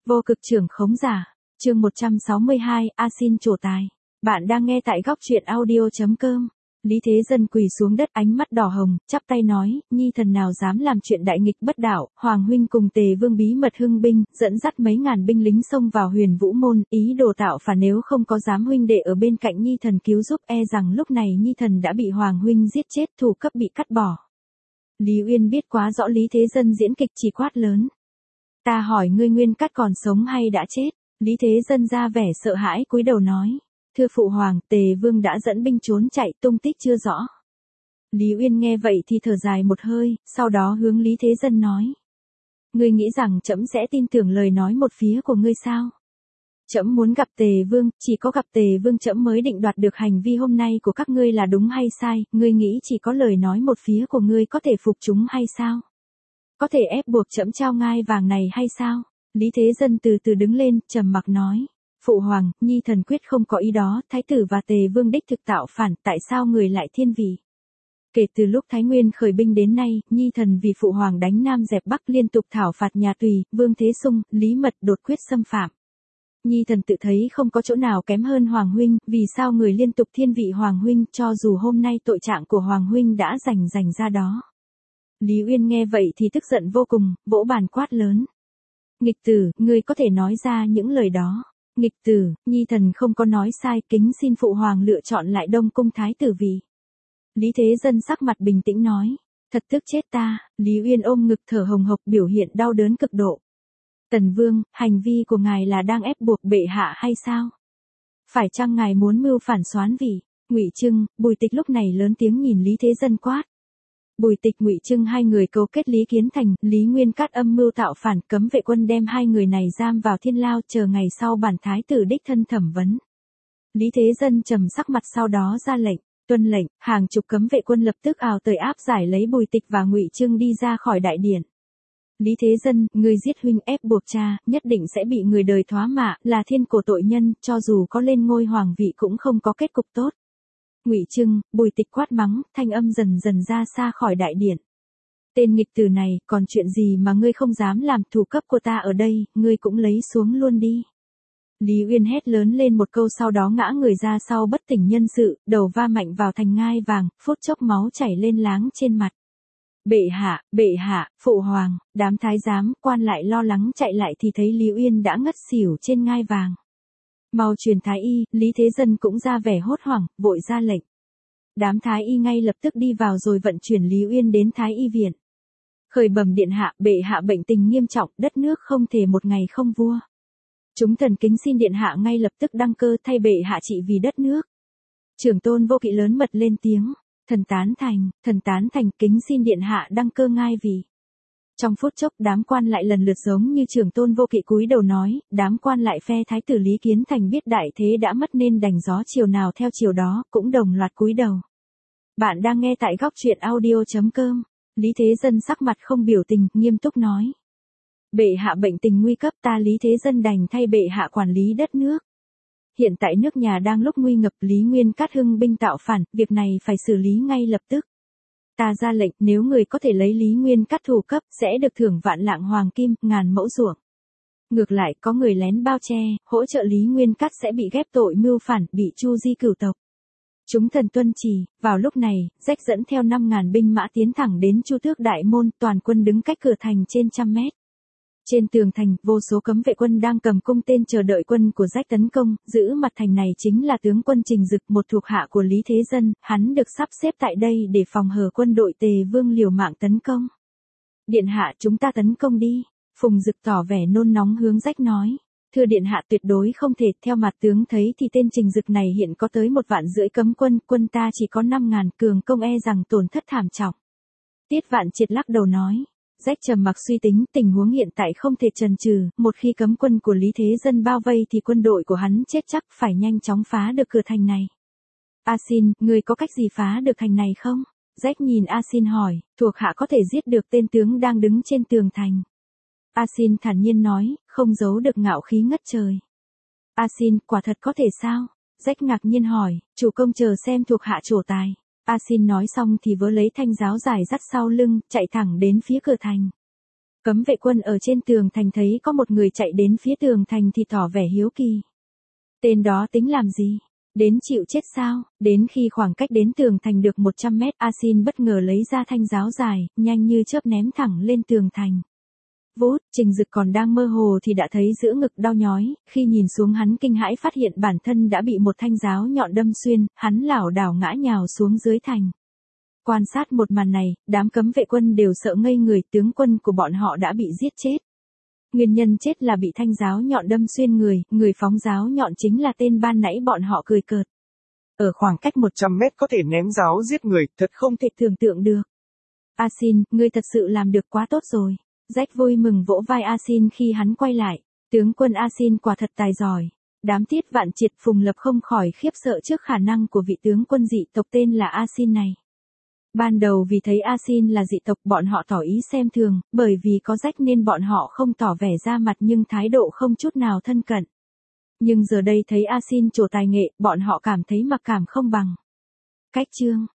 Vô cực trưởng khống giả. Chương 162, A Xin trổ tài. Bạn đang nghe tại góc truyện audio.com. Lý Thế Dân quỳ xuống đất, ánh mắt đỏ hồng, chắp tay nói, nhi thần nào dám làm chuyện đại nghịch bất đạo. Hoàng huynh cùng Tề Vương bí mật hưng binh, dẫn dắt mấy ngàn binh lính xông vào Huyền Vũ môn, ý đồ tạo phản, nếu không có dám huynh đệ ở bên cạnh nhi thần cứu giúp, e rằng lúc này nhi thần đã bị Hoàng huynh giết chết, thủ cấp bị cắt bỏ. Lý Uyên biết quá rõ Lý Thế Dân diễn kịch, chỉ quát lớn. Ta hỏi ngươi, Nguyên Cát còn sống hay đã chết? Lý Thế Dân ra vẻ sợ hãi, cúi đầu nói. Thưa phụ hoàng, Tề Vương đã dẫn binh trốn chạy, tung tích chưa rõ. Lý Uyên nghe vậy thì thở dài một hơi, sau đó hướng Lý Thế Dân nói. Ngươi nghĩ rằng trẫm sẽ tin tưởng lời nói một phía của ngươi sao? Trẫm muốn gặp Tề Vương, chỉ có gặp Tề Vương trẫm mới định đoạt được hành vi hôm nay của các ngươi là đúng hay sai, ngươi nghĩ chỉ có lời nói một phía của ngươi có thể phục chúng hay sao? Có thể ép buộc trẫm trao ngai vàng này hay sao? Lý Thế Dân từ từ đứng lên, trầm mặc nói. Phụ hoàng, nhi thần quyết không có ý đó, Thái tử và Tề Vương đích thực tạo phản, tại sao người lại thiên vị? Kể từ lúc Thái Nguyên khởi binh đến nay, nhi thần vì phụ hoàng đánh Nam dẹp Bắc, liên tục thảo phạt nhà Tùy, Vương Thế Sung, Lý Mật đột quyết xâm phạm. Nhi thần tự thấy không có chỗ nào kém hơn Hoàng huynh, vì sao người liên tục thiên vị Hoàng huynh, cho dù hôm nay tội trạng của Hoàng huynh đã rành ra đó. Lý Uyên nghe vậy thì tức giận vô cùng, vỗ bàn quát lớn. Nghịch tử, ngươi có thể nói ra những lời đó. Nghịch tử, nhi thần không có nói sai, kính xin phụ hoàng lựa chọn lại Đông Cung thái tử vị. Lý Thế Dân sắc mặt bình tĩnh nói. Thật tức chết ta. Lý Uyên ôm ngực thở hồng hộc, biểu hiện đau đớn cực độ. Tần Vương, hành vi của ngài là đang ép buộc bệ hạ hay sao? Phải chăng ngài muốn mưu phản soán vị? Ngụy Trưng, Bùi Tịch lúc này lớn tiếng nhìn Lý Thế Dân quát. Bùi Tịch, Ngụy Trưng hai người cấu kết Lý Kiến Thành, Lý Nguyên Cát âm mưu tạo phản, cấm vệ quân đem hai người này giam vào thiên lao, chờ ngày sau bản thái tử đích thân thẩm vấn. Lý Thế Dân trầm sắc mặt, sau đó ra lệnh, tuân lệnh, hàng chục cấm vệ quân lập tức ào tới áp giải lấy Bùi Tịch và Ngụy Trưng đi ra khỏi đại điện. Lý Thế Dân, ngươi giết huynh, ép buộc cha, nhất định sẽ bị người đời thoá mạ, là thiên cổ tội nhân, cho dù có lên ngôi hoàng vị cũng không có kết cục tốt. Ngụy Trưng, Bùi Tịch quát mắng, thanh âm dần ra xa khỏi đại điện. Tên nghịch tử này, còn chuyện gì mà ngươi không dám làm, thủ cấp của ta ở đây, ngươi cũng lấy xuống luôn đi. Lý Uyên hét lớn lên một câu, sau đó ngã người ra sau bất tỉnh nhân sự, đầu va mạnh vào thành ngai vàng, phút chốc máu chảy lên láng trên mặt. Bệ hạ, phụ hoàng, đám thái giám, quan lại lo lắng chạy lại thì thấy Lý Uyên đã ngất xỉu trên ngai vàng. Mau truyền thái y, Lý Thế Dân cũng ra vẻ hốt hoảng, vội ra lệnh. Đám thái y ngay lập tức đi vào rồi vận chuyển Lý Uyên đến thái y viện. Khởi bẩm điện hạ, bệ hạ bệnh tình nghiêm trọng, đất nước không thể một ngày không vua. Chúng thần kính xin điện hạ ngay lập tức đăng cơ thay bệ hạ trị vì đất nước. Trưởng tôn Vô Kỵ lớn mật lên tiếng. Thần tán thành, kính xin điện hạ đăng cơ ngai vì. Trong phút chốc đám quan lại lần lượt giống như trưởng tôn Vô Kỵ cúi đầu nói, đám quan lại phe thái tử Lý Kiến Thành biết đại thế đã mất nên đành gió chiều nào theo chiều đó, cũng đồng loạt cúi đầu. Bạn đang nghe tại góc truyện audio.com. Lý Thế Dân sắc mặt không biểu tình, nghiêm túc nói. Bệ hạ bệnh tình nguy cấp, ta Lý Thế Dân đành thay bệ hạ quản lý đất nước. Hiện tại nước nhà đang lúc nguy ngập, Lý Nguyên Cát hưng binh tạo phản, việc này phải xử lý ngay lập tức. Ta ra lệnh, nếu người có thể lấy Lý Nguyên Cát thủ cấp, sẽ được thưởng vạn lạng hoàng kim, ngàn mẫu ruộng. Ngược lại, có người lén bao che, hỗ trợ Lý Nguyên Cát sẽ bị ghép tội mưu phản, bị chu di cửu tộc. Chúng thần tuân chỉ. Vào lúc này, Rách dẫn theo 5.000 binh mã tiến thẳng đến Chu Tước Đại Môn, toàn quân đứng cách cửa thành trên 100 mét. Trên tường thành, vô số cấm vệ quân đang cầm cung tên chờ đợi quân của Rách tấn công, giữ mặt thành này chính là tướng quân Trình Dực, một thuộc hạ của Lý Thế Dân, hắn được sắp xếp tại đây để phòng hờ quân đội Tề Vương liều mạng tấn công. Điện hạ, chúng ta tấn công đi. Phùng Dực tỏ vẻ nôn nóng hướng Rách nói. Thưa điện hạ, tuyệt đối không thể, theo mặt tướng thấy thì tên Trình Dực này hiện có tới 1,5 vạn cấm quân, quân ta chỉ có 5.000, cường công e rằng tổn thất thảm trọng. Tiết Vạn Triệt lắc đầu nói. Rách trầm mặc suy tính, tình huống hiện tại không thể chần chừ, một khi cấm quân của Lý Thế Dân bao vây thì quân đội của hắn chết chắc, phải nhanh chóng phá được cửa thành này. A Xin, người có cách gì phá được thành này không? Rách nhìn A Xin hỏi, thuộc hạ có thể giết được tên tướng đang đứng trên tường thành. A Xin thản nhiên nói, không giấu được ngạo khí ngất trời. A Xin, quả thật có thể sao? Rách ngạc nhiên hỏi, chủ công chờ xem thuộc hạ trổ tài. A Xin nói xong thì vớ lấy thanh giáo dài dắt sau lưng, chạy thẳng đến phía cửa thành. Cấm vệ quân ở trên tường thành thấy có một người chạy đến phía tường thành thì tỏ vẻ hiếu kỳ. Tên đó tính làm gì? Đến chịu chết sao? Đến khi khoảng cách đến tường thành được 100 mét, A-sin bất ngờ lấy ra thanh giáo dài, nhanh như chớp ném thẳng lên tường thành. Vút, Trình Dực còn đang mơ hồ thì đã thấy giữa ngực đau nhói, khi nhìn xuống hắn kinh hãi phát hiện bản thân đã bị một thanh giáo nhọn đâm xuyên, hắn lảo đảo ngã nhào xuống dưới thành. Quan sát một màn này, đám cấm vệ quân đều sợ ngây người, tướng quân của bọn họ đã bị giết chết. Nguyên nhân chết là bị thanh giáo nhọn đâm xuyên người phóng giáo nhọn chính là tên ban nãy bọn họ cười cợt. Ở khoảng cách 100 mét có thể ném giáo giết người, thật không thể tưởng tượng được. A-sin, ngươi thật sự làm được quá tốt rồi. Jack vui mừng vỗ vai A-sin khi hắn quay lại. Tướng quân A-sin quả thật tài giỏi. Đám Tiết Vạn Triệt Phùng Lập không khỏi khiếp sợ trước khả năng của vị tướng quân dị tộc tên là A-sin này. Ban đầu vì thấy A-sin là dị tộc bọn họ tỏ ý xem thường, bởi vì có Jack nên bọn họ không tỏ vẻ ra mặt nhưng thái độ không chút nào thân cận. Nhưng giờ đây thấy A-sin trổ tài nghệ, bọn họ cảm thấy mặc cảm không bằng. Cách chương